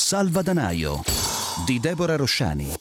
Salvadanaio di Deborah Rosciani.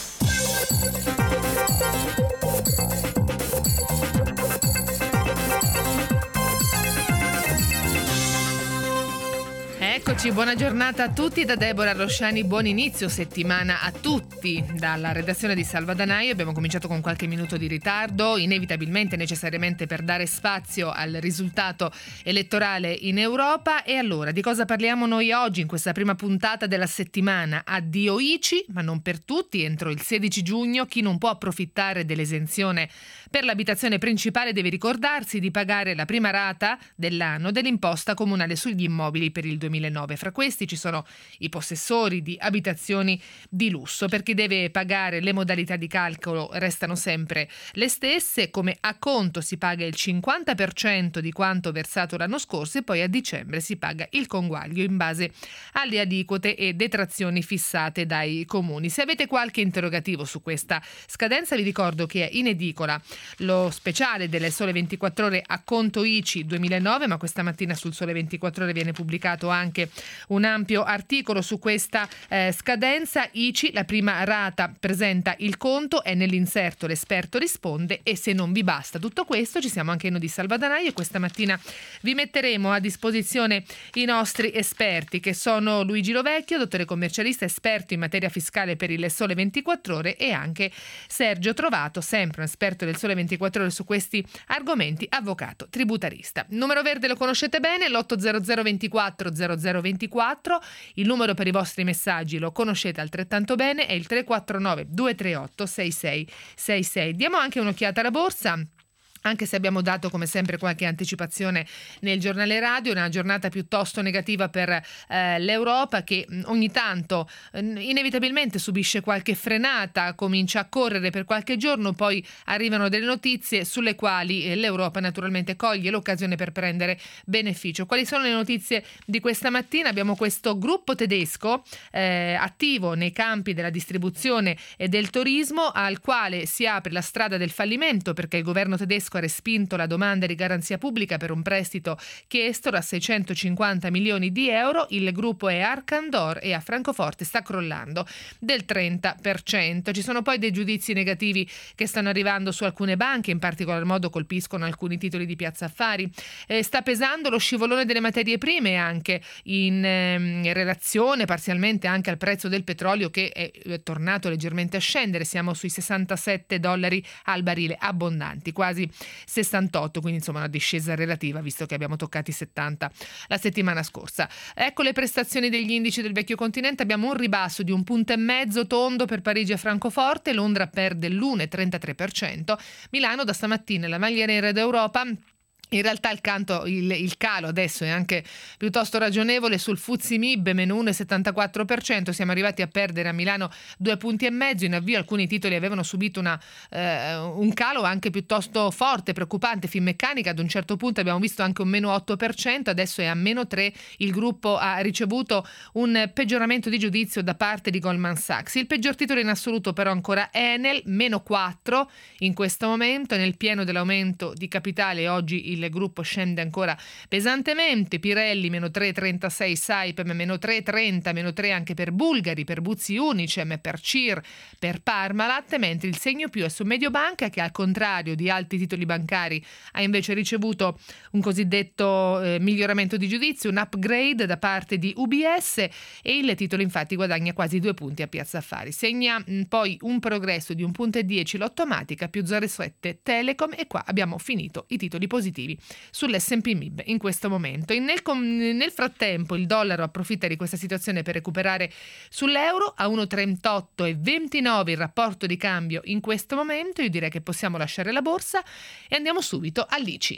Eccoci, buona giornata a tutti da Deborah Rosciani, buon inizio settimana a tutti. Dalla redazione di Salvadanaio abbiamo cominciato con qualche minuto di ritardo, inevitabilmente, necessariamente per dare spazio al risultato elettorale in Europa. E allora, di cosa parliamo noi oggi in questa prima puntata della settimana? Addio ICI, ma non per tutti. Entro il 16 giugno chi non può approfittare dell'esenzione per l'abitazione principale deve ricordarsi di pagare la prima rata dell'anno dell'imposta comunale sugli immobili per il 2009. Fra questi ci sono i possessori di abitazioni di lusso. Per chi deve pagare, le modalità di calcolo restano sempre le stesse. Come acconto si paga il 50% di quanto versato l'anno scorso e poi a dicembre si paga il conguaglio in base alle aliquote e detrazioni fissate dai comuni. Se avete qualche interrogativo su questa scadenza, vi ricordo che è in edicola lo speciale delle Sole 24 Ore acconto ICI 2009, ma questa mattina sul Sole 24 Ore viene pubblicato anche un ampio articolo su questa scadenza ICI. La prima rata presenta il conto, è nell'inserto l'esperto risponde, e se non vi basta tutto questo ci siamo anche noi di Salvadanaio e questa mattina vi metteremo a disposizione i nostri esperti, che sono Luigi Lovecchio, dottore commercialista, esperto in materia fiscale per il Sole 24 Ore, e anche Sergio Trovato, sempre un esperto del Sole 24 Ore su questi argomenti, avvocato tributarista. Numero verde lo conoscete bene, l'800 24 0024, il numero per i vostri messaggi lo conoscete altrettanto bene, è il 349 238 6666. Diamo anche un'occhiata alla borsa, anche se abbiamo dato come sempre qualche anticipazione nel giornale radio. Una giornata piuttosto negativa per l'Europa, che ogni tanto inevitabilmente subisce qualche frenata, comincia a correre per qualche giorno, poi arrivano delle notizie sulle quali l'Europa naturalmente coglie l'occasione per prendere beneficio. Quali sono le notizie di questa mattina? Abbiamo questo gruppo tedesco attivo nei campi della distribuzione e del turismo, al quale si apre la strada del fallimento perché il governo tedesco ha respinto la domanda di garanzia pubblica per un prestito chiesto da 650 milioni di euro. Il gruppo è Arcandor e a Francoforte sta crollando del 30%. Ci sono poi dei giudizi negativi che stanno arrivando su alcune banche, in particolar modo colpiscono alcuni titoli di Piazza Affari. Sta pesando lo scivolone delle materie prime, anche in relazione parzialmente anche al prezzo del petrolio, che è tornato leggermente a scendere. Siamo sui $67 al barile, abbondanti, quasi 68, quindi insomma una discesa relativa, visto che abbiamo toccato i 70 la settimana scorsa. Ecco le prestazioni degli indici del vecchio continente. Abbiamo un ribasso di 1,5 punti tondo per Parigi e Francoforte, Londra perde l'1,33%, Milano da stamattina la maglia nera d'Europa. In realtà il calo adesso è anche piuttosto ragionevole. Sul FTSE MIB meno 1,74%, siamo arrivati a perdere a Milano 2,5 punti. In avvio alcuni titoli avevano subito un calo anche piuttosto forte, preoccupante. Finmeccanica ad un certo punto abbiamo visto anche un meno 8%, adesso è a meno 3%. Il gruppo ha ricevuto un peggioramento di giudizio da parte di Goldman Sachs. Il peggior titolo in assoluto però ancora Enel, meno 4% in questo momento. Nel pieno dell'aumento di capitale oggi il gruppo scende ancora pesantemente. Pirelli meno 3,36, Saipem meno 3,30, meno 3 anche per Bulgari, per Buzzi Unicem, per CIR, per Parmalat, mentre il segno più è su Mediobanca, che al contrario di altri titoli bancari ha invece ricevuto un cosiddetto miglioramento di giudizio, un upgrade da parte di UBS, e il titolo infatti guadagna quasi 2 punti a Piazza Affari. Segna poi un progresso di 1,10 punti l'Ottomatica, più 0,7 Telecom, e qua abbiamo finito i titoli positivi sull'S&P MIB in questo momento. Nel frattempo il dollaro approfitta di questa situazione per recuperare sull'euro a 1,3829 il rapporto di cambio in questo momento. Io direi che possiamo lasciare la borsa e andiamo subito all'ICI.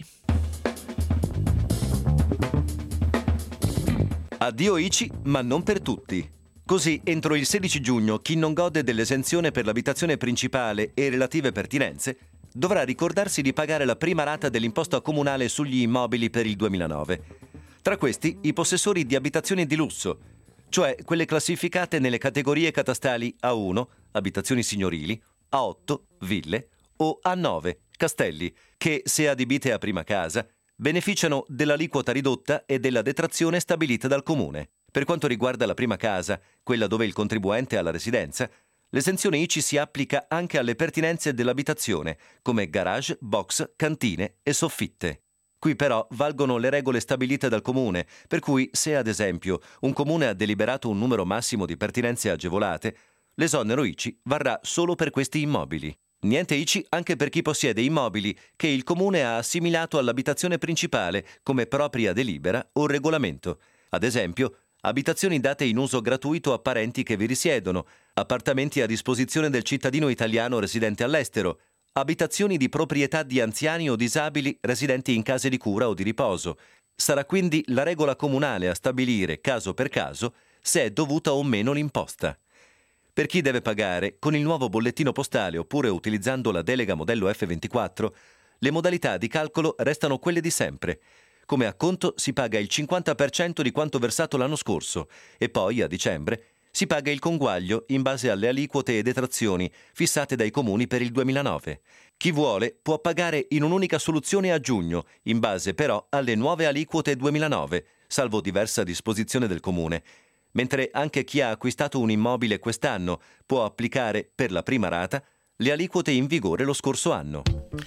Addio ICI, ma non per tutti. Così, entro il 16 giugno, chi non gode dell'esenzione per l'abitazione principale e relative pertinenze dovrà ricordarsi di pagare la prima rata dell'imposta comunale sugli immobili per il 2009. Tra questi, i possessori di abitazioni di lusso, cioè quelle classificate nelle categorie catastali A1, abitazioni signorili, A8, ville, o A9, castelli, che, se adibite a prima casa, beneficiano dell'aliquota ridotta e della detrazione stabilita dal comune. Per quanto riguarda la prima casa, quella dove il contribuente ha la residenza, l'esenzione ICI si applica anche alle pertinenze dell'abitazione, come garage, box, cantine e soffitte. Qui però valgono le regole stabilite dal comune, per cui se ad esempio un comune ha deliberato un numero massimo di pertinenze agevolate, l'esonero ICI varrà solo per questi immobili. Niente ICI anche per chi possiede immobili che il comune ha assimilato all'abitazione principale come propria delibera o regolamento. Ad esempio, abitazioni date in uso gratuito a parenti che vi risiedono, appartamenti a disposizione del cittadino italiano residente all'estero, abitazioni di proprietà di anziani o disabili residenti in case di cura o di riposo. Sarà quindi la regola comunale a stabilire, caso per caso, se è dovuta o meno l'imposta. Per chi deve pagare, con il nuovo bollettino postale oppure utilizzando la delega modello F24, le modalità di calcolo restano quelle di sempre. Come acconto si paga il 50% di quanto versato l'anno scorso e poi, a dicembre, si paga il conguaglio in base alle aliquote e detrazioni fissate dai comuni per il 2009. Chi vuole può pagare in un'unica soluzione a giugno, in base però alle nuove aliquote 2009, salvo diversa disposizione del comune, mentre anche chi ha acquistato un immobile quest'anno può applicare per la prima rata le aliquote in vigore lo scorso anno.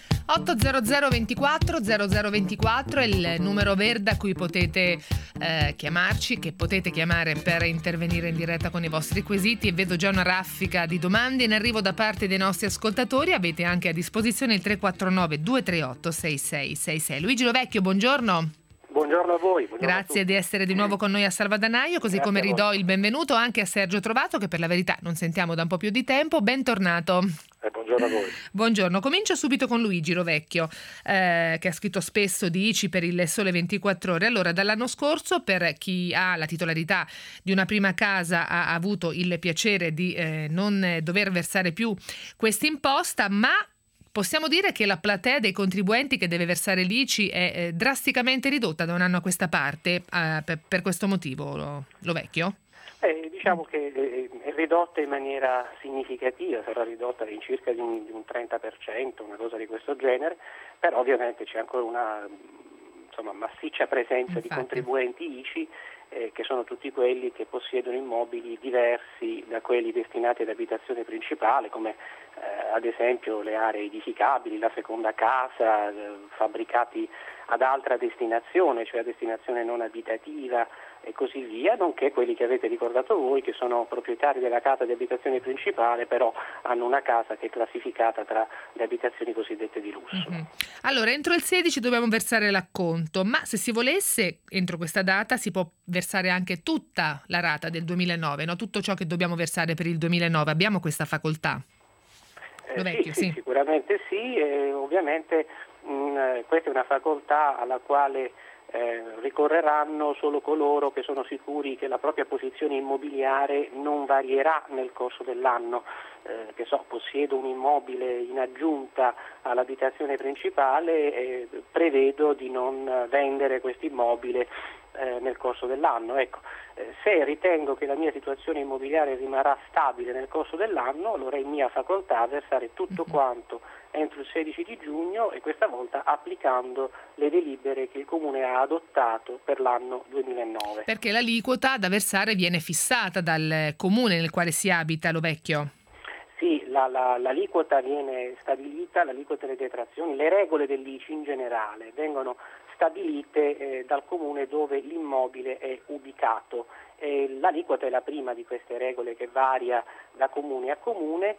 800 24 0024 è il numero verde a cui potete chiamarci, che potete chiamare per intervenire in diretta con i vostri quesiti, e vedo già una raffica di domande in arrivo da parte dei nostri ascoltatori. Avete anche a disposizione il 349 238 6666. Luigi Lovecchio, buongiorno. Buongiorno a voi. Grazie di essere di nuovo con noi a Salvadanaio, così come ridò il benvenuto anche a Sergio Trovato, che per la verità non sentiamo da un po' più di tempo. Bentornato. Buongiorno a voi. Buongiorno, comincio subito con Luigi Rovecchio, che ha scritto spesso di ICI per il Sole 24 Ore. Allora, dall'anno scorso, per chi ha la titolarità di una prima casa, ha avuto il piacere di non dover versare più questa imposta, ma possiamo dire che la platea dei contribuenti che deve versare l'ICI è drasticamente ridotta da un anno a questa parte, per questo motivo, Lovecchio? Diciamo che è ridotta in maniera significativa, sarà ridotta in circa di un 30%, una cosa di questo genere, però ovviamente c'è ancora una massiccia presenza di contribuenti ICI, che sono tutti quelli che possiedono immobili diversi da quelli destinati ad abitazione principale, come ad esempio le aree edificabili, la seconda casa, fabbricati ad altra destinazione, cioè a destinazione non abitativa e così via, nonché quelli che avete ricordato voi, che sono proprietari della casa di abitazione principale, però hanno una casa che è classificata tra le abitazioni cosiddette di lusso. Mm-hmm. Allora, entro il 16 dobbiamo versare l'acconto, ma se si volesse, entro questa data si può versare anche tutta la rata del 2009, no? Tutto ciò che dobbiamo versare per il 2009, abbiamo questa facoltà? Sì, sicuramente sì, e ovviamente questa è una facoltà alla quale ricorreranno solo coloro che sono sicuri che la propria posizione immobiliare non varierà nel corso dell'anno. Possiedo un immobile in aggiunta all'abitazione principale e prevedo di non vendere questo immobile nel corso dell'anno. Se ritengo che la mia situazione immobiliare rimarrà stabile nel corso dell'anno, allora è mia facoltà versare tutto quanto entro il 16 di giugno e questa volta applicando le delibere che il Comune ha adottato per l'anno 2009. Perché l'aliquota da versare viene fissata dal Comune nel quale si abita, Lovecchio? Sì, l'aliquota viene stabilita, l'aliquota delle detrazioni, le regole dell'ICI in generale vengono stabilite dal Comune dove l'immobile è ubicato. L'aliquota è la prima di queste regole che varia da Comune a Comune.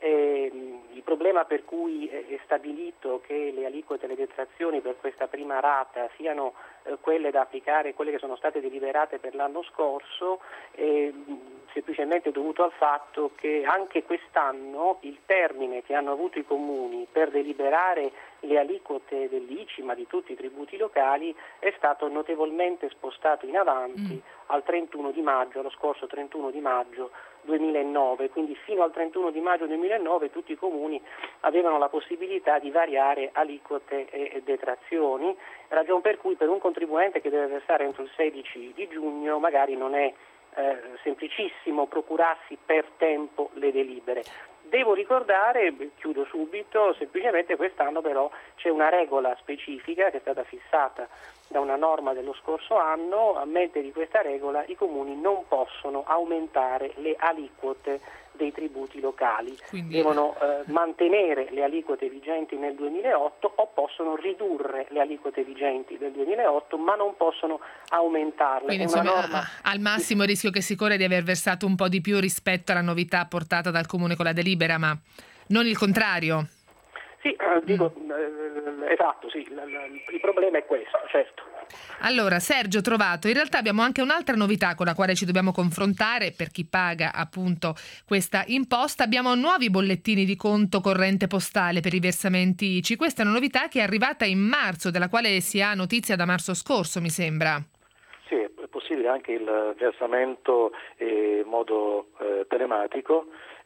Il problema per cui è stabilito che le aliquote e le detrazioni per questa prima rata siano quelle da applicare, quelle che sono state deliberate per l'anno scorso, è semplicemente dovuto al fatto che anche quest'anno il termine che hanno avuto i comuni per deliberare le aliquote dell'ICI, ma di tutti i tributi locali, è stato notevolmente spostato in avanti al 31 di maggio, allo scorso 31 di maggio 2009, quindi fino al 31 di maggio 2009 tutti i comuni avevano la possibilità di variare aliquote e detrazioni, ragion per cui per un contribuente che deve versare entro il 16 di giugno magari non è semplicissimo procurarsi per tempo le delibere. Devo ricordare, chiudo subito, semplicemente quest'anno però c'è una regola specifica che è stata fissata da una norma dello scorso anno. A mente di questa regola i comuni non possono aumentare le aliquote dei tributi locali, Quindi devono mantenere le aliquote vigenti nel 2008 o possono ridurre le aliquote vigenti del 2008, ma non possono aumentarle. Quindi È una insomma, norma... al massimo il rischio che si corre è di aver versato un po' di più rispetto alla novità apportata dal Comune con la delibera, ma non il contrario. Sì, dico, esatto, sì, il problema è questo, certo. Allora, Sergio Trovato, in realtà abbiamo anche un'altra novità con la quale ci dobbiamo confrontare per chi paga appunto questa imposta. Abbiamo nuovi bollettini di conto corrente postale per i versamenti ICI. Questa è una novità che è arrivata in marzo, della quale si ha notizia da marzo scorso, mi sembra. Sì, è possibile anche il versamento in modo telematico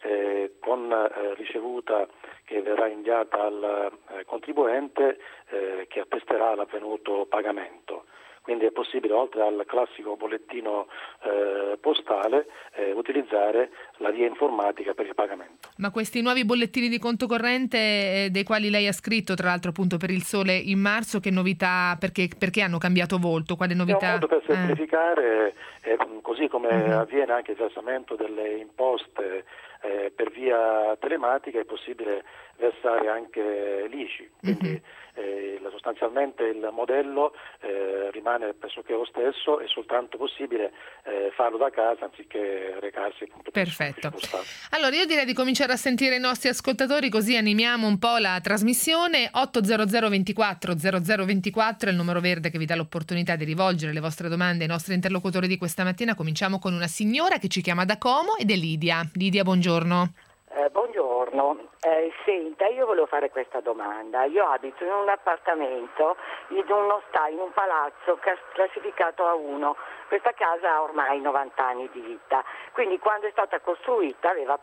con ricevuta che verrà inviata al contribuente che attesterà l'avvenuto pagamento. Quindi è possibile, oltre al classico bollettino postale, utilizzare la via informatica per il pagamento. Ma questi nuovi bollettini di conto corrente dei quali lei ha scritto, tra l'altro appunto per il Sole in marzo, che novità, perché hanno cambiato volto? Quale novità? È un modo per semplificare, così come avviene anche il versamento delle imposte per via telematica, è possibile versare anche l'ICI. Quindi sostanzialmente il modello rimane pressoché lo stesso, è soltanto possibile farlo da casa anziché recarsi appunto. Perfetto. Allora io direi di cominciare a sentire i nostri ascoltatori, così animiamo un po' la trasmissione. 800 24 0024 è il numero verde che vi dà l'opportunità di rivolgere le vostre domande ai nostri interlocutori di questa mattina. Cominciamo con una signora che ci chiama da Como ed è Lidia. Lidia, buongiorno. Buongiorno, senta, io volevo fare questa domanda. Io abito in un appartamento, in un palazzo classificato A1. Questa casa ha ormai 90 anni di vita, quindi quando è stata costruita aveva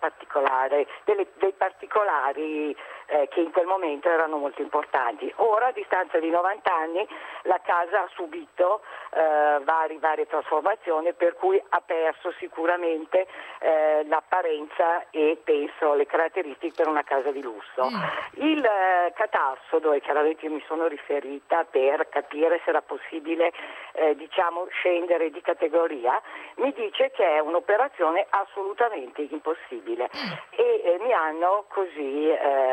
dei particolari che in quel momento erano molto importanti. Ora, a distanza di 90 anni, la casa ha subito varie trasformazioni, per cui ha perso sicuramente l'apparenza e penso le caratteristiche per una casa di lusso. Il catasto, dove chiaramente mi sono riferita per capire se era possibile scendere di categoria, mi dice che è un'operazione assolutamente impossibile e mi hanno così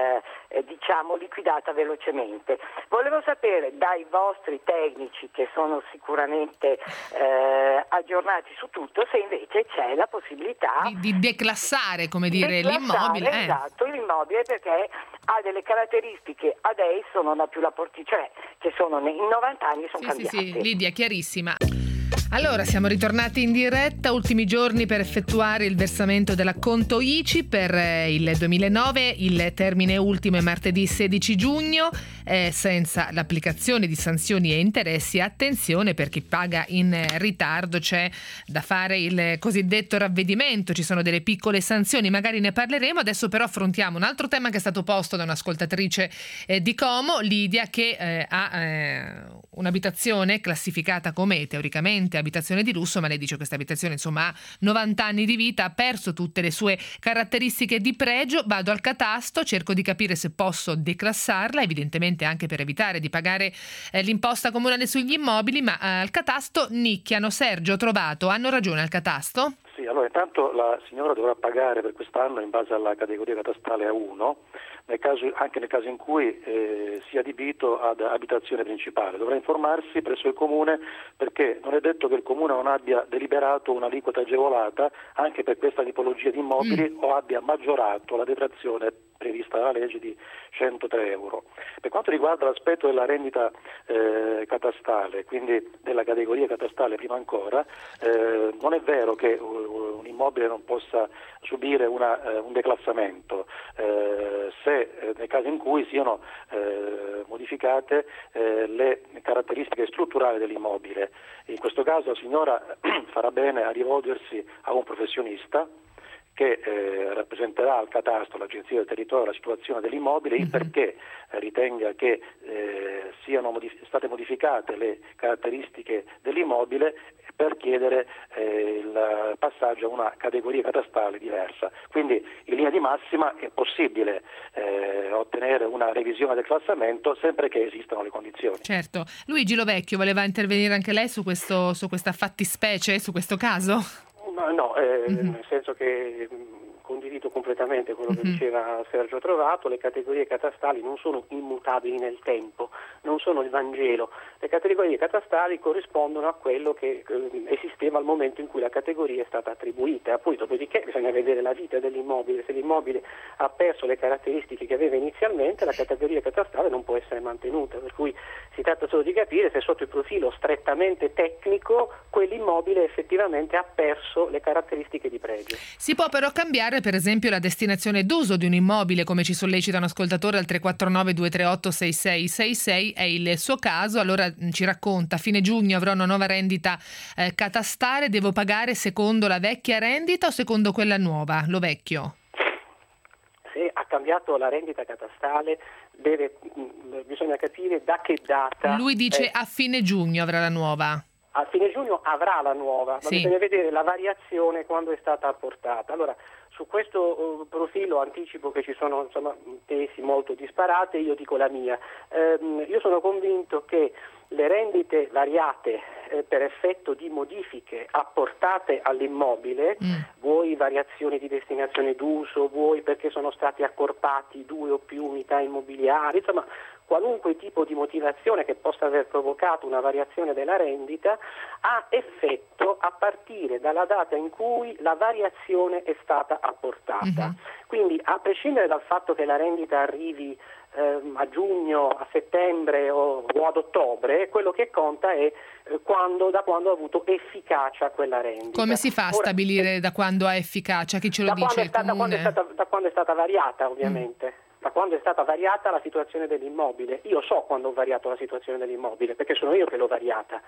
liquidata velocemente. Volevo sapere dai vostri tecnici, che sono sicuramente aggiornati su tutto, se invece c'è la possibilità di declassare, come dire, l'immobile. Esatto, l'immobile, perché ha delle caratteristiche adesso non ha più la cioè che sono in 90 anni sono cambiate. Sì, Lidia, chiarissima. Allora, siamo ritornati in diretta, ultimi giorni per effettuare il versamento dell'acconto ICI per il 2009, il termine ultimo è martedì 16 giugno, senza l'applicazione di sanzioni e interessi. Attenzione, per chi paga in ritardo c'è da fare il cosiddetto ravvedimento, ci sono delle piccole sanzioni, magari ne parleremo. Adesso però affrontiamo un altro tema che è stato posto da un'ascoltatrice di Como, Lidia, che ha un'abitazione classificata come teoricamente abitazione di lusso, ma lei dice che questa abitazione insomma ha 90 anni di vita, ha perso tutte le sue caratteristiche di pregio. Vado al catasto, cerco di capire se posso declassarla, evidentemente anche per evitare di pagare l'imposta comunale sugli immobili, ma al catasto nicchiano. Sergio Trovato, hanno ragione al catasto? Sì, allora intanto la signora dovrà pagare per quest'anno in base alla categoria catastale A1, anche nel caso in cui sia adibito ad abitazione principale. Dovrà informarsi presso il comune, perché non è detto che il comune non abbia deliberato un'aliquota agevolata anche per questa tipologia di immobili o abbia maggiorato la detrazione prevista dalla legge di 103 euro. Per quanto riguarda l'aspetto della rendita catastale, quindi della categoria catastale prima ancora, non è vero che un immobile non possa subire un declassamento se nel caso in cui siano modificate le caratteristiche strutturali dell'immobile. In questo caso la signora farà bene a rivolgersi a un professionista che rappresenterà al catasto, l'Agenzia del Territorio, la situazione dell'immobile, il perché ritenga che siano state modificate le caratteristiche dell'immobile per chiedere il passaggio a una categoria catastale diversa. Quindi in linea di massima è possibile ottenere una revisione del classamento sempre che esistano le condizioni. Certo. Luigi Lovecchio, voleva intervenire anche lei su questa fattispecie, su questo caso? No, nel senso che condivido completamente quello che diceva Sergio Trovato. Le categorie catastali non sono immutabili nel tempo, non sono il Vangelo. Le categorie catastali corrispondono a quello che esisteva al momento in cui la categoria è stata attribuita. Poi dopodiché bisogna vedere la vita dell'immobile. Se l'immobile ha perso le caratteristiche che aveva inizialmente, la categoria catastale non può essere mantenuta, per cui si tratta solo di capire se sotto il profilo strettamente tecnico quell'immobile effettivamente ha perso le caratteristiche di pregio. Si può però cambiare per esempio la destinazione d'uso di un immobile, come ci sollecita un ascoltatore al 349 238 6666, è il suo caso. Allora ci racconta: a fine giugno avrò una nuova rendita catastale, devo pagare secondo la vecchia rendita o secondo quella nuova? Lovecchio. Se ha cambiato la rendita catastale bisogna capire da che data. Lui dice a fine giugno avrà la nuova. A fine giugno avrà la nuova, ma sì, bisogna vedere la variazione quando è stata apportata. Allora, su questo profilo anticipo che ci sono tesi molto disparate, io dico la mia. Io sono convinto che le rendite variate per effetto di modifiche apportate all'immobile, vuoi variazioni di destinazione d'uso, vuoi perché sono stati accorpati 2 o più unità immobiliari, insomma qualunque tipo di motivazione che possa aver provocato una variazione della rendita, ha effetto a partire dalla data in cui la variazione è stata apportata. Quindi, a prescindere dal fatto che la rendita arrivi a giugno, a settembre o ad ottobre, quello che conta è da quando ha avuto efficacia quella rendita. Come si fa a stabilire da quando ha efficacia? Chi ce lo dice? Da quando è stata variata, ovviamente. Da quando è stata variata la situazione dell'immobile. Io so quando ho variato la situazione dell'immobile, perché sono io che l'ho variata.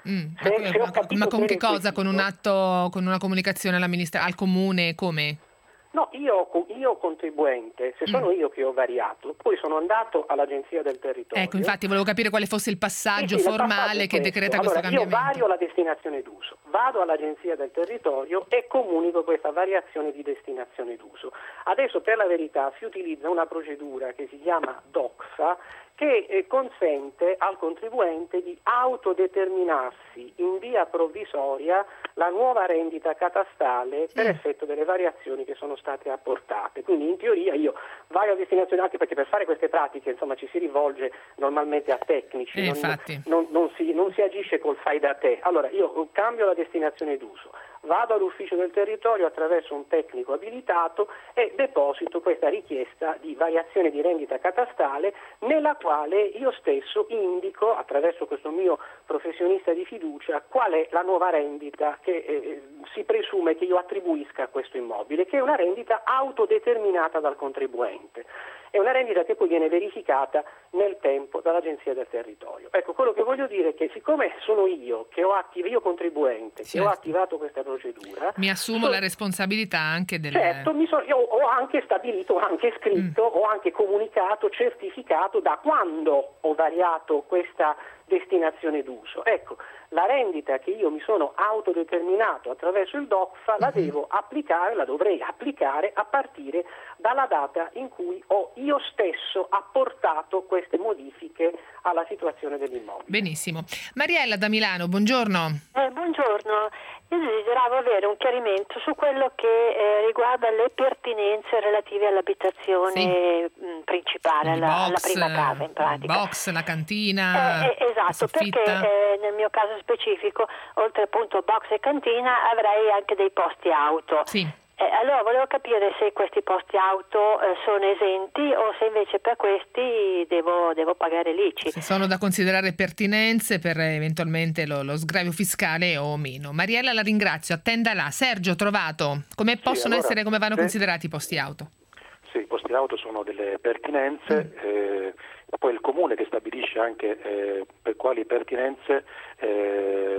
Ma con che cosa? Con un atto, con una comunicazione al comune, come? No, io contribuente, se sono io che ho variato, poi sono andato all'Agenzia del Territorio. Ecco, infatti volevo capire quale fosse il passaggio formale che decreta questo cambiamento. Io vario la destinazione d'uso, vado all'Agenzia del Territorio e comunico questa variazione di destinazione d'uso. Adesso, per la verità, si utilizza una procedura che si chiama DOXA, che consente al contribuente di autodeterminarsi in via provvisoria la nuova rendita catastale per effetto delle variazioni che sono state apportate. Quindi in teoria io vario a destinazione, anche perché per fare queste pratiche ci si rivolge normalmente a tecnici, non si agisce col fai da te. Allora io cambio la destinazione d'uso, vado all'ufficio del territorio attraverso un tecnico abilitato e deposito questa richiesta di variazione di rendita catastale, nella quale io stesso indico, attraverso questo mio professionista di fiducia, qual è la nuova rendita che si presume che io attribuisca a questo immobile, che è una rendita autodeterminata dal contribuente. È una rendita che poi viene verificata nel tempo dall'Agenzia del Territorio. Ecco, quello che voglio dire è che siccome sono io che io contribuente, che ho attivato questa procedura, mi assumo la responsabilità anche del... Certo, io ho anche stabilito, ho anche scritto, ho anche comunicato, certificato da quando ho variato questa destinazione d'uso. Ecco, la rendita che io mi sono autodeterminato attraverso il DOXA la devo applicare, la dovrei applicare a partire dalla data in cui ho io stesso apportato queste modifiche alla situazione dell'immobile. Benissimo. Mariella da Milano, buongiorno. Buongiorno. Io desideravo avere un chiarimento su quello che riguarda le pertinenze relative all'abitazione principale, alla prima casa in pratica. Il box, la cantina, esatto, perché nel mio caso specifico, oltre appunto box e cantina, avrei anche dei posti auto. Sì. Allora volevo capire se questi posti auto sono esenti o se invece per questi devo pagare l'ICI. Se sono da considerare pertinenze per eventualmente lo sgravio fiscale o meno. Mariella, la ringrazio, attenda là. Sergio, Trovato, come vanno considerati i posti auto? Sì, i posti auto sono delle pertinenze, poi il comune che stabilisce anche per quali pertinenze si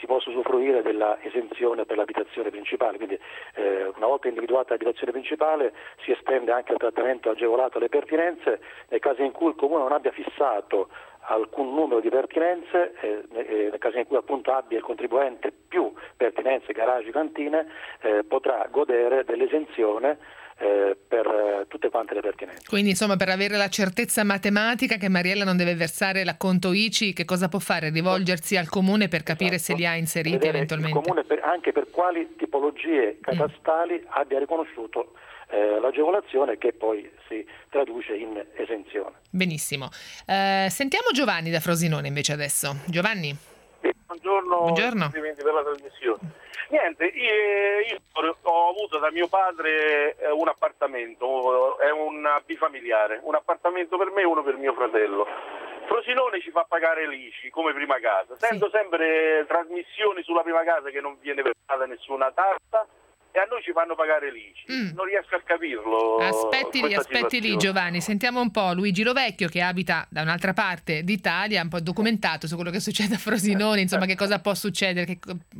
si possa usufruire della esenzione per l'abitazione principale. Quindi una volta individuata l'abitazione principale si estende anche il trattamento agevolato alle pertinenze nel caso in cui il Comune non abbia fissato alcun numero di pertinenze, nel caso in cui appunto abbia il contribuente più pertinenze, garage, cantine, potrà godere dell'esenzione per tutte quante le pertinenze. Quindi insomma, per avere la certezza matematica che Mariella non deve versare l'acconto ICI, che cosa può fare? Rivolgersi al Comune per capire se li ha inseriti eventualmente. Il Comune anche per quali tipologie catastali abbia riconosciuto l'agevolazione, che poi si traduce in esenzione. Benissimo. Sentiamo Giovanni da Frosinone invece adesso. Giovanni. Buongiorno. Complimenti per la trasmissione. Niente, io ho avuto da mio padre un appartamento, è un bifamiliare, un appartamento per me e uno per mio fratello. Frosinone ci fa pagare l'ICI come prima casa. Sento sempre trasmissioni sulla prima casa che non viene pagata nessuna tassa e a noi ci fanno pagare l'ICI. Non riesco a capirlo. Aspetti lì Giovanni, sentiamo un po' Luigi Lovecchio, che abita da un'altra parte d'Italia, un po' documentato su quello che succede a Frosinone, insomma che cosa può succedere,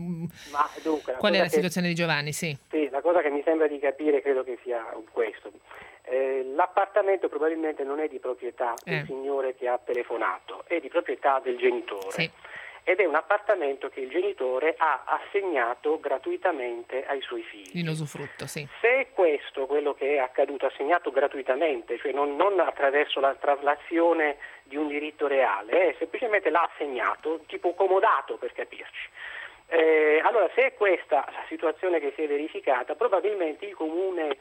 qual è la situazione di Giovanni? Sì, la cosa che mi sembra di capire credo che sia questo. L'appartamento probabilmente non è di proprietà del signore che ha telefonato, è di proprietà del genitore. Sì. Ed è un appartamento che il genitore ha assegnato gratuitamente ai suoi figli. In usufrutto, sì. Se è questo quello che è accaduto, assegnato gratuitamente, cioè non attraverso la traslazione di un diritto reale, semplicemente l'ha assegnato, tipo comodato per capirci. Allora, se è questa la situazione che si è verificata, probabilmente il Comune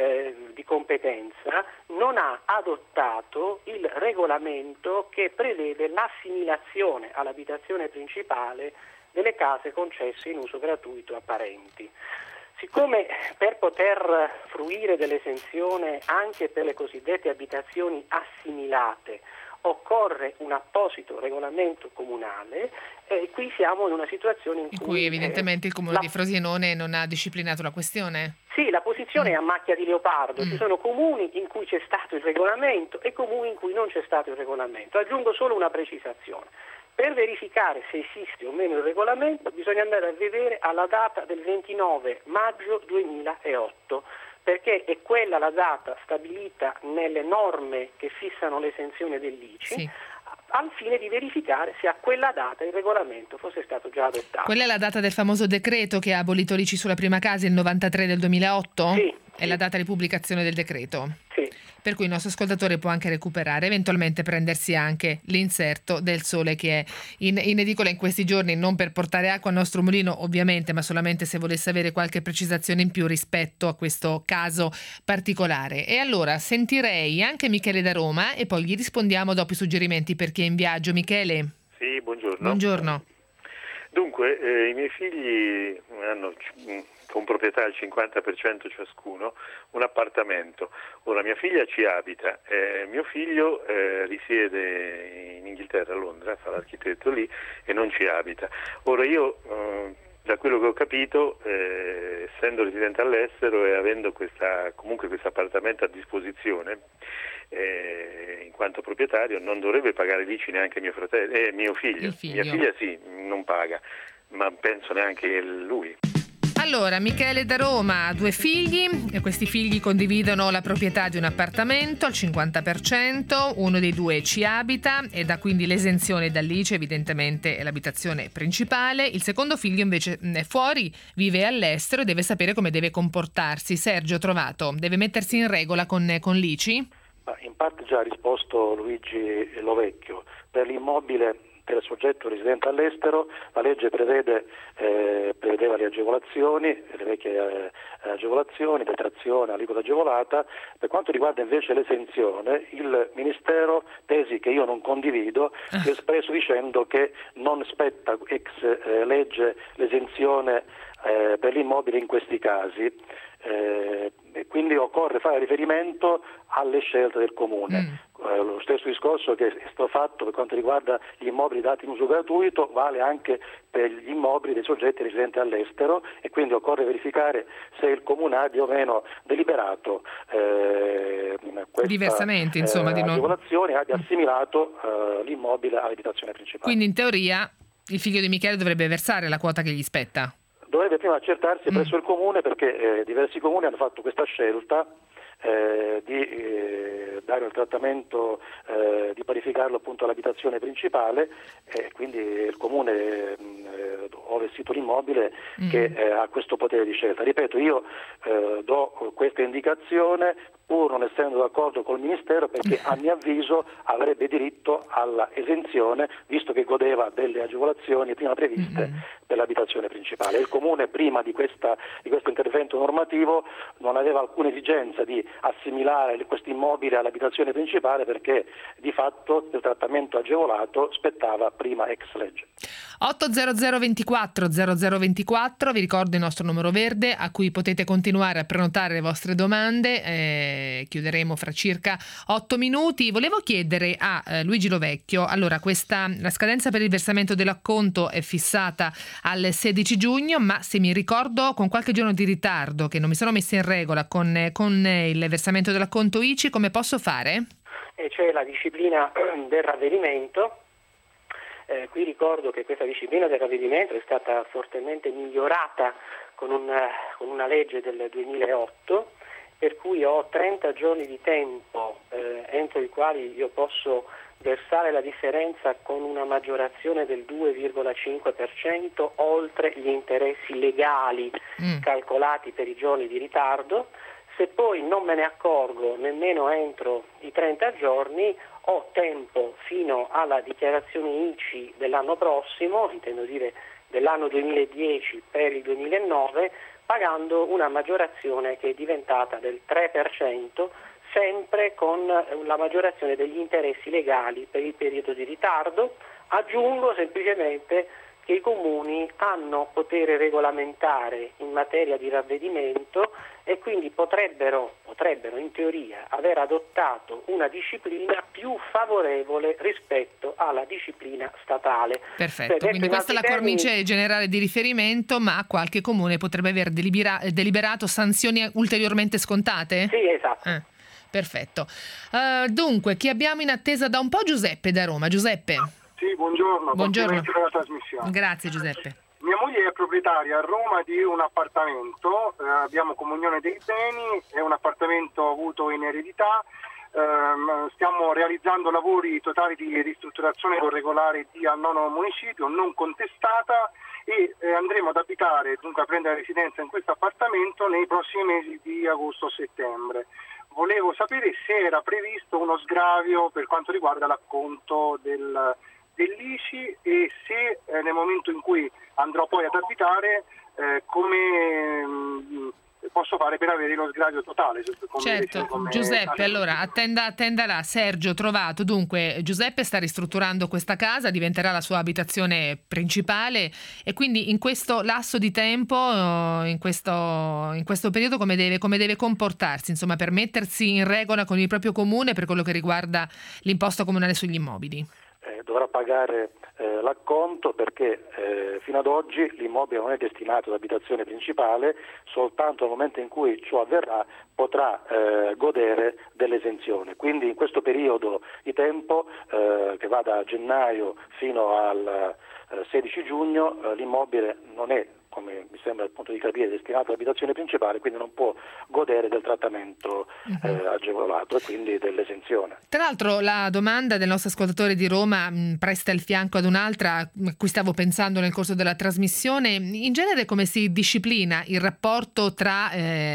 di competenza non ha adottato il regolamento che prevede l'assimilazione all'abitazione principale delle case concesse in uso gratuito a parenti. Siccome per poter fruire dell'esenzione anche per le cosiddette abitazioni assimilate occorre un apposito regolamento comunale, qui siamo in una situazione in cui evidentemente il Comune di Frosinone non ha disciplinato la questione. Sì, la posizione è a macchia di leopardo. Ci sono comuni in cui c'è stato il regolamento e comuni in cui non c'è stato il regolamento. Aggiungo solo una precisazione. Per verificare se esiste o meno il regolamento bisogna andare a vedere alla data del 29 maggio 2008, perché è quella la data stabilita nelle norme che fissano l'esenzione dell'ICI. Sì. Al fine di verificare se a quella data il regolamento fosse stato già adottato. Quella è la data del famoso decreto che ha abolito l'ICI sulla prima casa, il 93 del 2008? Sì. È la data di pubblicazione del decreto? Sì. Per cui il nostro ascoltatore può anche recuperare, eventualmente prendersi anche l'inserto del Sole che è in edicola in questi giorni, non per portare acqua al nostro mulino ovviamente, ma solamente se volesse avere qualche precisazione in più rispetto a questo caso particolare. E allora sentirei anche Michele da Roma e poi gli rispondiamo dopo i suggerimenti per chi è in viaggio. Michele? Sì, buongiorno. Buongiorno. Dunque, i miei figli hanno con proprietà al 50% ciascuno un appartamento. Ora mia figlia ci abita, mio figlio risiede in Inghilterra, a Londra, fa l'architetto lì e non ci abita. Ora io, da quello che ho capito, essendo residente all'estero e avendo comunque questo appartamento a disposizione, in quanto proprietario non dovrebbe pagare l'ICI neanche mio figlio. Mia figlia sì, non paga, ma penso neanche lui. Allora, Michele da Roma ha 2 figli e questi figli condividono la proprietà di un appartamento al 50%, uno dei 2 ci abita e dà quindi l'esenzione dall'ICI, evidentemente è l'abitazione principale. Il secondo figlio invece è fuori, vive all'estero e deve sapere come deve comportarsi. Sergio Trovato, deve mettersi in regola con l'ICI? In parte già ha risposto Luigi Lovecchio. Per l'immobile per il soggetto residente all'estero la legge prevedeva le agevolazioni, le vecchie agevolazioni, detrazione, aliquota agevolata. Per quanto riguarda invece l'esenzione, il Ministero, tesi che io non condivido, si è espresso dicendo che non spetta ex legge l'esenzione per l'immobile in questi casi. E quindi occorre fare riferimento alle scelte del Comune. Lo stesso discorso che è stato fatto per quanto riguarda gli immobili dati in uso gratuito vale anche per gli immobili dei soggetti residenti all'estero e quindi occorre verificare se il Comune abbia o meno deliberato diversamente, insomma, di agevolazione, abbia assimilato l'immobile all'abitazione principale. Quindi in teoria il figlio di Michele dovrebbe versare la quota che gli spetta. Dovrebbe prima accertarsi presso il comune, perché diversi comuni hanno fatto questa scelta di dare il trattamento, di parificarlo appunto all'abitazione principale, quindi il comune ove è sito l'immobile che ha questo potere di scelta. Ripeto, io do questa indicazione pur non essendo d'accordo col Ministero, perché a mio avviso avrebbe diritto alla esenzione, visto che godeva delle agevolazioni prima previste per l'abitazione principale. Il Comune prima di questo intervento normativo non aveva alcuna esigenza di assimilare questo immobile all'abitazione principale, perché di fatto il trattamento agevolato spettava prima ex legge. 800 24 0024, vi ricordo il nostro numero verde a cui potete continuare a prenotare le vostre domande. Chiuderemo fra circa 8 minuti. Volevo chiedere a Luigi Lovecchio, allora la scadenza per il versamento dell'acconto è fissata al 16 giugno, ma se mi ricordo con qualche giorno di ritardo, che non mi sono messa in regola con il versamento dell'acconto ICI, come posso fare? C'è la disciplina del ravvedimento. Qui ricordo che questa disciplina del ravvedimento è stata fortemente migliorata con una legge del 2008, per cui ho 30 giorni di tempo entro i quali io posso versare la differenza con una maggiorazione del 2,5% oltre gli interessi legali calcolati per i giorni di ritardo. Se poi non me ne accorgo nemmeno entro i 30 giorni, ho tempo fino alla dichiarazione ICI dell'anno prossimo, intendo dire dell'anno 2010 per il 2009, pagando una maggiorazione che è diventata del 3%, sempre con la maggiorazione degli interessi legali per il periodo di ritardo. Aggiungo semplicemente che i comuni hanno potere regolamentare in materia di ravvedimento e quindi potrebbero in teoria aver adottato una disciplina più favorevole rispetto alla disciplina statale. Perfetto, quindi questa è la cornice generale di riferimento, ma qualche comune potrebbe aver deliberato sanzioni ulteriormente scontate? Sì, esatto. Perfetto. Dunque, chi abbiamo in attesa da un po'? Giuseppe da Roma. Giuseppe. Sì, buongiorno. Buongiorno. Per la trasmissione. Grazie Giuseppe. Mia moglie è proprietaria a Roma di un appartamento, abbiamo comunione dei beni, è un appartamento avuto in eredità, stiamo realizzando lavori totali di ristrutturazione regolare al 9° municipio, non contestata, e andremo ad abitare, dunque a prendere residenza in questo appartamento nei prossimi mesi di agosto-settembre. Volevo sapere se era previsto uno sgravio per quanto riguarda l'acconto dell'ICI e se nel momento in cui andrò poi ad abitare come posso fare per avere lo sgravio totale. Certo, Giuseppe, allora attenda là, Sergio trovato. Dunque Giuseppe sta ristrutturando questa casa, diventerà la sua abitazione principale, e quindi in questo lasso di tempo, in questo periodo come deve comportarsi, insomma, per mettersi in regola con il proprio comune per quello che riguarda l'imposta comunale sugli immobili? Dovrà pagare l'acconto, perché fino ad oggi l'immobile non è destinato ad abitazione principale, soltanto al momento in cui ciò avverrà potrà godere dell'esenzione. Quindi in questo periodo di tempo che va da gennaio fino al 16 giugno l'immobile non è, come mi sembra dal punto di capire, destinato all'abitazione principale, quindi non può godere del trattamento agevolato e quindi dell'esenzione. Tra l'altro la domanda del nostro ascoltatore di Roma presta il fianco ad un'altra a cui stavo pensando nel corso della trasmissione. In genere come si disciplina il rapporto tra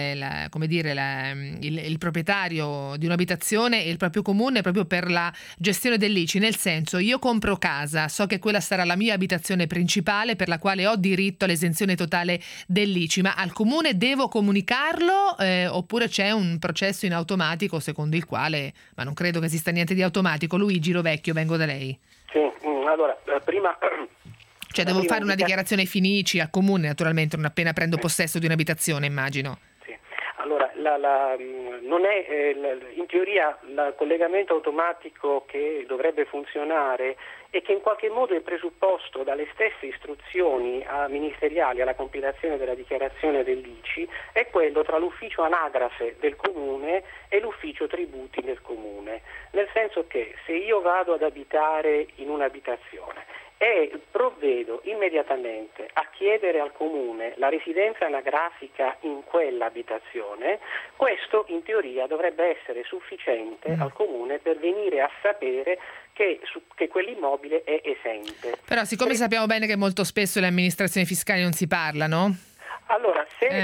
il proprietario di un'abitazione e il proprio comune proprio per la gestione dell'ICI? Nel senso, io compro casa, so che quella sarà la mia abitazione principale per la quale ho diritto all'esenzione totale dell'ICI, ma al comune devo comunicarlo oppure c'è un processo in automatico secondo il quale, ma non credo che esista niente di automatico. Luigi Lovecchio, vengo da lei. Sì, allora prima... Cioè devo fare una dichiarazione FINICI al comune, naturalmente, non appena prendo possesso di un'abitazione, immagino. Sì. Allora, non è in teoria il collegamento automatico che dovrebbe funzionare e che in qualche modo è presupposto dalle stesse istruzioni ministeriali alla compilazione della dichiarazione dell'ICI, è quello tra l'ufficio anagrafe del comune e l'ufficio tributi del comune, nel senso che se io vado ad abitare in un'abitazione e provvedo immediatamente a chiedere al comune la residenza anagrafica in quell'abitazione, questo in teoria dovrebbe essere sufficiente al comune per venire a sapere che quell'immobile è esente. Però siccome sappiamo bene che molto spesso le amministrazioni fiscali non si parlano. Allora,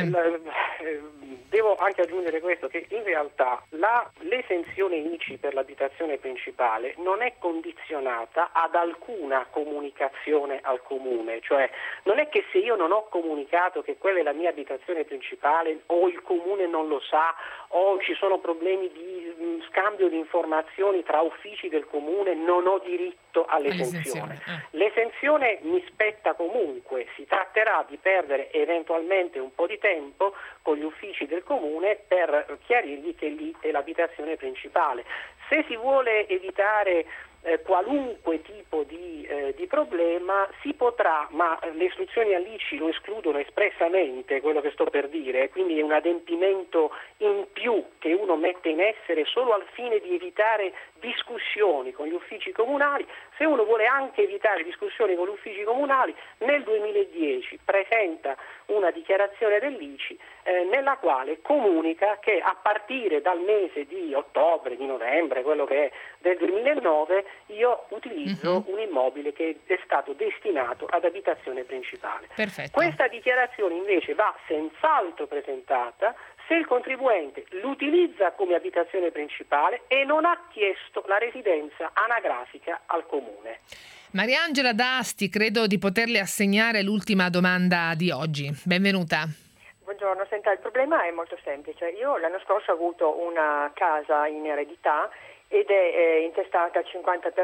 devo anche aggiungere questo, che in realtà l'esenzione ICI per l'abitazione principale non è condizionata ad alcuna comunicazione al comune, cioè non è che se io non ho comunicato che quella è la mia abitazione principale o il comune non lo sa o ci sono problemi di scambio di informazioni tra uffici del comune, non ho diritto all'esenzione. L'esenzione mi spetta comunque, si tratterà di perdere eventualmente un po' di tempo con gli uffici del comune per chiarirgli che lì è l'abitazione principale. Se si vuole evitare qualunque tipo di problema si potrà, ma le istruzioni all'ICI lo escludono espressamente, quello che sto per dire, quindi è un adempimento in più che uno mette in essere solo al fine di evitare discussioni con gli uffici comunali. Se uno vuole anche evitare discussioni con gli uffici comunali, nel 2010 presenta una dichiarazione dell'ICI nella quale comunica che a partire dal mese di ottobre, di novembre, quello che è del 2009, io utilizzo un immobile che è stato destinato ad abitazione principale. Perfetto. Questa dichiarazione invece va senz'altro presentata se il contribuente l'utilizza come abitazione principale e non ha chiesto la residenza anagrafica al comune. Mariangela da Asti, credo di poterle assegnare l'ultima domanda di oggi. Benvenuta. Buongiorno, senta, il problema è molto semplice. Io l'anno scorso ho avuto una casa in eredità ed è intestata al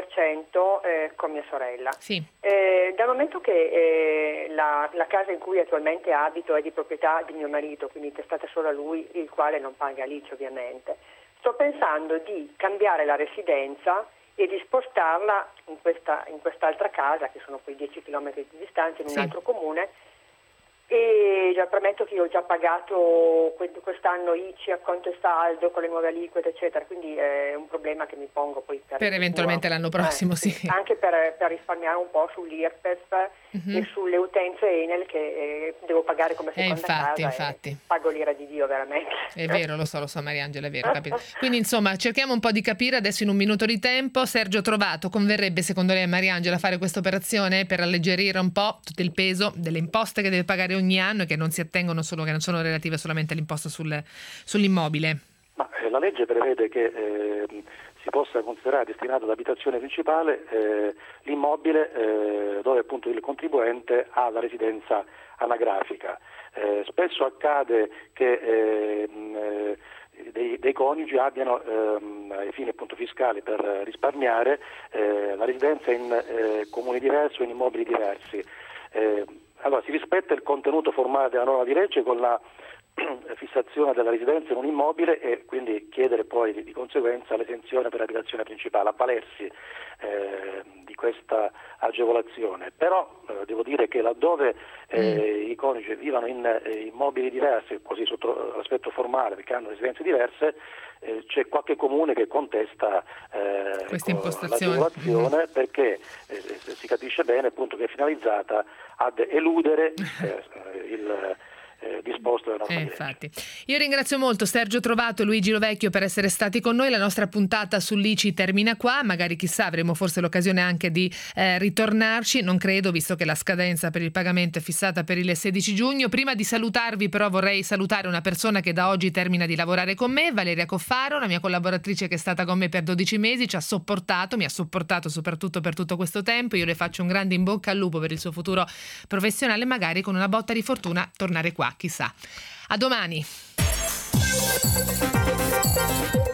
50% con mia sorella. Sì. Dal momento che la casa in cui attualmente abito è di proprietà di mio marito, quindi intestata solo a lui, il quale non paga l'ICI ovviamente, sto pensando di cambiare la residenza e di spostarla in quest'altra casa, che sono quei 10 km di distanza, in un altro comune. E già premetto che io ho già pagato quest'anno ICI a conto saldo con le nuove aliquote eccetera, quindi è un problema che mi pongo poi per eventualmente l'anno prossimo, sì. Anche per risparmiare un po' sull'IRPEF e sulle utenze Enel che devo pagare come seconda casa. Infatti. Pago l'ira di Dio veramente. È vero, lo so Mariangela, è vero, capito. Quindi insomma cerchiamo un po' di capire adesso in un minuto di tempo. Sergio Trovato, converrebbe secondo lei a Mariangela fare questa operazione per alleggerire un po' tutto il peso delle imposte che deve pagare ogni anno e che non si attengono solo, che non sono relative solamente all'imposta sull'immobile? Ma la legge prevede che si possa considerare destinato ad abitazione principale l'immobile dove appunto il contribuente ha la residenza anagrafica. Spesso accade che dei coniugi abbiano ai fini appunto fiscali per risparmiare la residenza in comuni diversi o in immobili diversi. Allora si rispetta il contenuto formale della norma di legge con la fissazione della residenza in un immobile e quindi chiedere poi di conseguenza l'esenzione per l'abitazione principale, avvalersi di questa agevolazione. Però devo dire che laddove i coniugi vivano in immobili diversi, così sotto l'aspetto formale perché hanno residenze diverse, c'è qualche comune che contesta questa impostazione l'agevolazione perché si capisce bene appunto che è finalizzata ad eludere il disposto della norma. Infatti. Io ringrazio molto Sergio Trovato e Luigi Lovecchio per essere stati con noi. La nostra puntata sull'ICI termina qua, magari chissà avremo forse l'occasione anche di ritornarci, non credo visto che la scadenza per il pagamento è fissata per il 16 giugno. Prima di salutarvi però vorrei salutare una persona che da oggi termina di lavorare con me, Valeria Coffaro, la mia collaboratrice che è stata con me per 12 mesi, mi ha supportato soprattutto per tutto questo tempo. Io le faccio un grande in bocca al lupo per il suo futuro professionale, magari con una botta di fortuna tornare qua, chissà. A domani.